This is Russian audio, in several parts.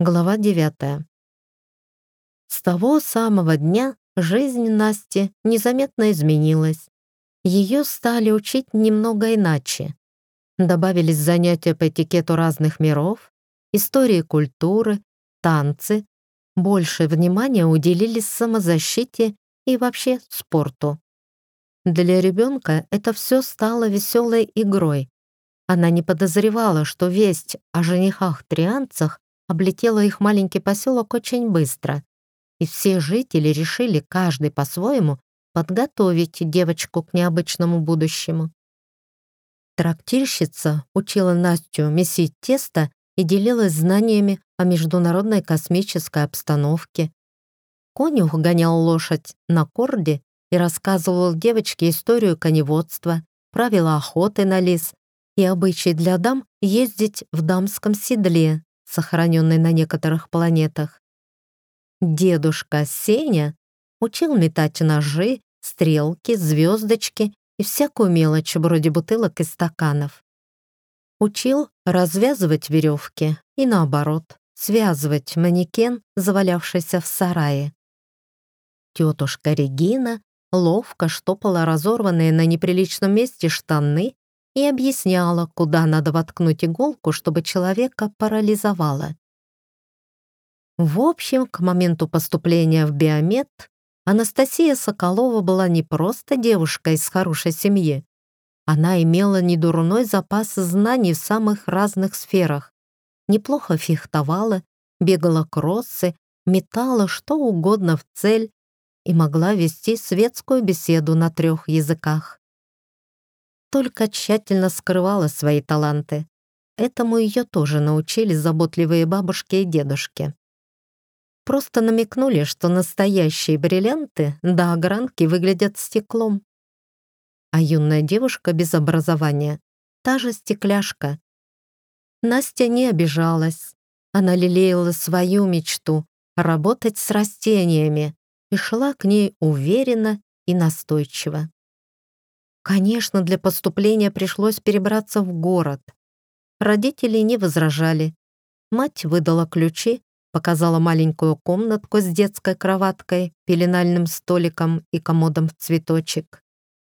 Глава 9. С того самого дня жизнь Насти незаметно изменилась. Ее стали учить немного иначе. Добавились занятия по этикету разных миров, истории культуры, танцы. Больше внимания уделили самозащите и вообще спорту. Для ребенка это все стало веселой игрой. Она не подозревала, что весть о женихах-трианцах облетела их маленький поселок очень быстро, и все жители решили, каждый по-своему, подготовить девочку к необычному будущему. Трактирщица учила Настю месить тесто и делилась знаниями о международной космической обстановке. Конюх гонял лошадь на корде и рассказывал девочке историю коневодства, правила охоты на лис и обычай для дам ездить в дамском седле, сохраненный на некоторых планетах. Дедушка Сеня учил метать ножи, стрелки, звездочки и всякую мелочь вроде бутылок и стаканов. Учил развязывать веревки и, наоборот, связывать манекен, завалявшийся в сарае. Тетушка Регина ловко штопала разорванные на неприличном месте штаны и объясняла, куда надо воткнуть иголку, чтобы человека парализовало. В общем, к моменту поступления в биомед Анастасия Соколова была не просто девушкой из хорошей семьи. Она имела недурной запас знаний в самых разных сферах. Неплохо фехтовала, бегала кроссы, метала что угодно в цель и могла вести светскую беседу на 3 языках. Только тщательно скрывала свои таланты. Этому ее тоже научили заботливые бабушки и дедушки. Просто намекнули, что настоящие бриллианты до огранки выглядят стеклом. А юная девушка без образования — та же стекляшка. Настя не обижалась. Она лелеяла свою мечту — работать с растениями, и шла к ней уверенно и настойчиво. Конечно, для поступления пришлось перебраться в город. Родители не возражали. Мать выдала ключи, показала маленькую комнатку с детской кроваткой, пеленальным столиком и комодом в цветочек.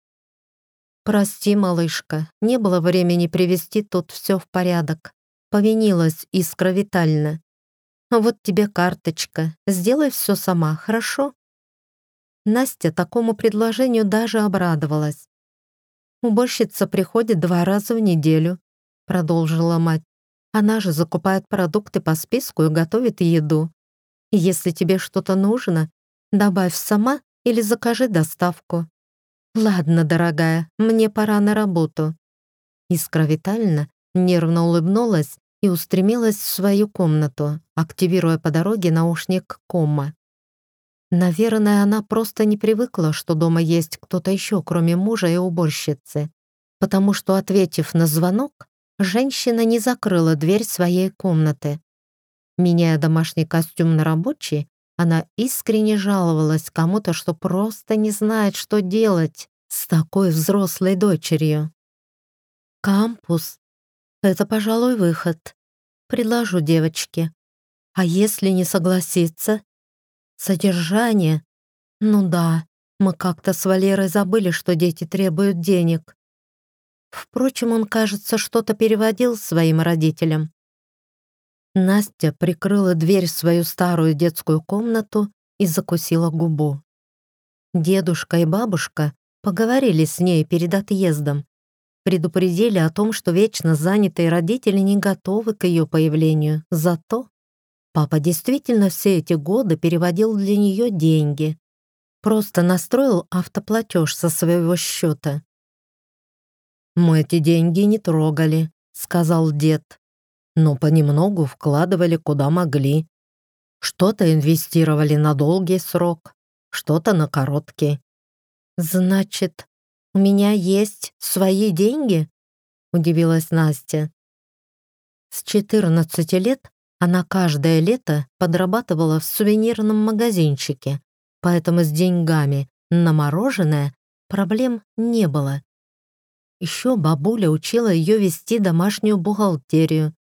«Прости, малышка, не было времени привести тут все в порядок», — повинилась Искра Витальевна. «Вот тебе карточка, сделай все сама, хорошо?» Настя такому предложению даже обрадовалась. «Уборщица приходит 2 раза в неделю», — продолжила мать. «Она же закупает продукты по списку и готовит еду. Если тебе что-то нужно, добавь сама или закажи доставку». «Ладно, дорогая, мне пора на работу». Искра Витальевна нервно улыбнулась и устремилась в свою комнату, активируя по дороге наушник Комма. Наверное, она просто не привыкла, что дома есть кто-то еще, кроме мужа и уборщицы, потому что, ответив на звонок, женщина не закрыла дверь своей комнаты. Меняя домашний костюм на рабочий, она искренне жаловалась кому-то, что просто не знает, что делать с такой взрослой дочерью. «Кампус — это, пожалуй, выход. Предложу девочке. А если не согласится? Содержание? Ну да, мы как-то с Валерой забыли, что дети требуют денег. Впрочем, он, кажется, что-то переводил своим родителям». Настя прикрыла дверь в свою старую детскую комнату и закусила губу. Дедушка и бабушка поговорили с ней перед отъездом, предупредили о том, что вечно занятые родители не готовы к ее появлению. Зато папа действительно все эти годы переводил для нее деньги. Просто настроил автоплатеж со своего счета. «Мы эти деньги не трогали», — сказал дед. «Но понемногу вкладывали куда могли. Что-то инвестировали на долгий срок, что-то на короткий». «Значит, у меня есть свои деньги?» — удивилась Настя. С 14 лет она каждое лето подрабатывала в сувенирном магазинчике, поэтому с деньгами на мороженое проблем не было. Еще бабуля учила ее вести домашнюю бухгалтерию,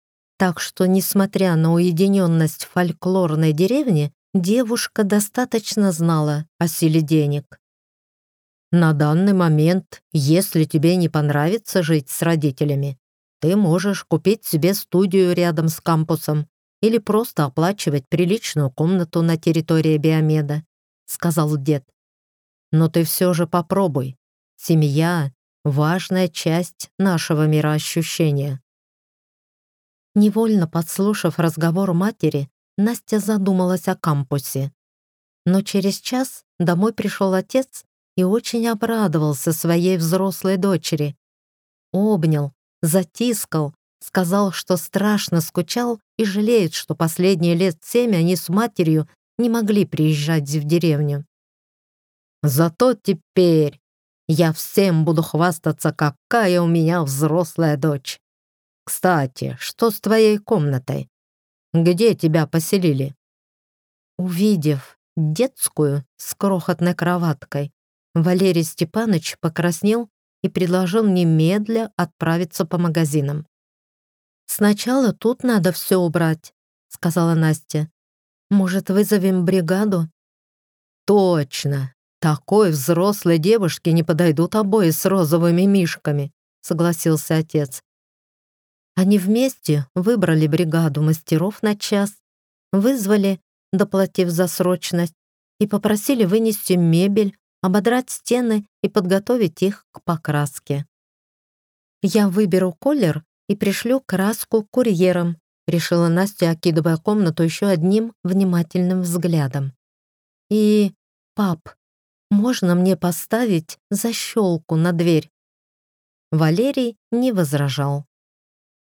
Так что, несмотря на уединенность фольклорной деревни, девушка достаточно знала о силе денег. На данный момент, если тебе не понравится жить с родителями, ты можешь купить себе студию рядом с кампусом или просто оплачивать приличную комнату на территории Биомеда, сказал дед. Но ты все же попробуй. Семья — важная часть нашего мироощущения. Невольно подслушав разговор матери, Настя задумалась о кампусе. Но через час домой пришел отец и очень обрадовался своей взрослой дочери. Обнял, затискал, сказал, что страшно скучал и жалеет, что последние лет 7 они с матерью не могли приезжать в деревню. «Зато теперь я всем буду хвастаться, какая у меня взрослая дочь. Кстати, что с твоей комнатой? Где тебя поселили?» Увидев детскую с крохотной кроваткой, Валерий Степанович покраснел и предложил немедля отправиться по магазинам. «Сначала тут надо все убрать», — сказала Настя. «Может, вызовем бригаду?» «Точно! Такой взрослой девушке не подойдут обои с розовыми мишками», — согласился отец. Они вместе выбрали бригаду мастеров на час, вызвали, доплатив за срочность, и попросили вынести мебель, ободрать стены и подготовить их к покраске. «Я выберу колер и пришлю краску курьером», решила Настя, окидывая комнату еще одним внимательным взглядом. «И, пап, можно мне поставить защелку на дверь?» Валерий не возражал.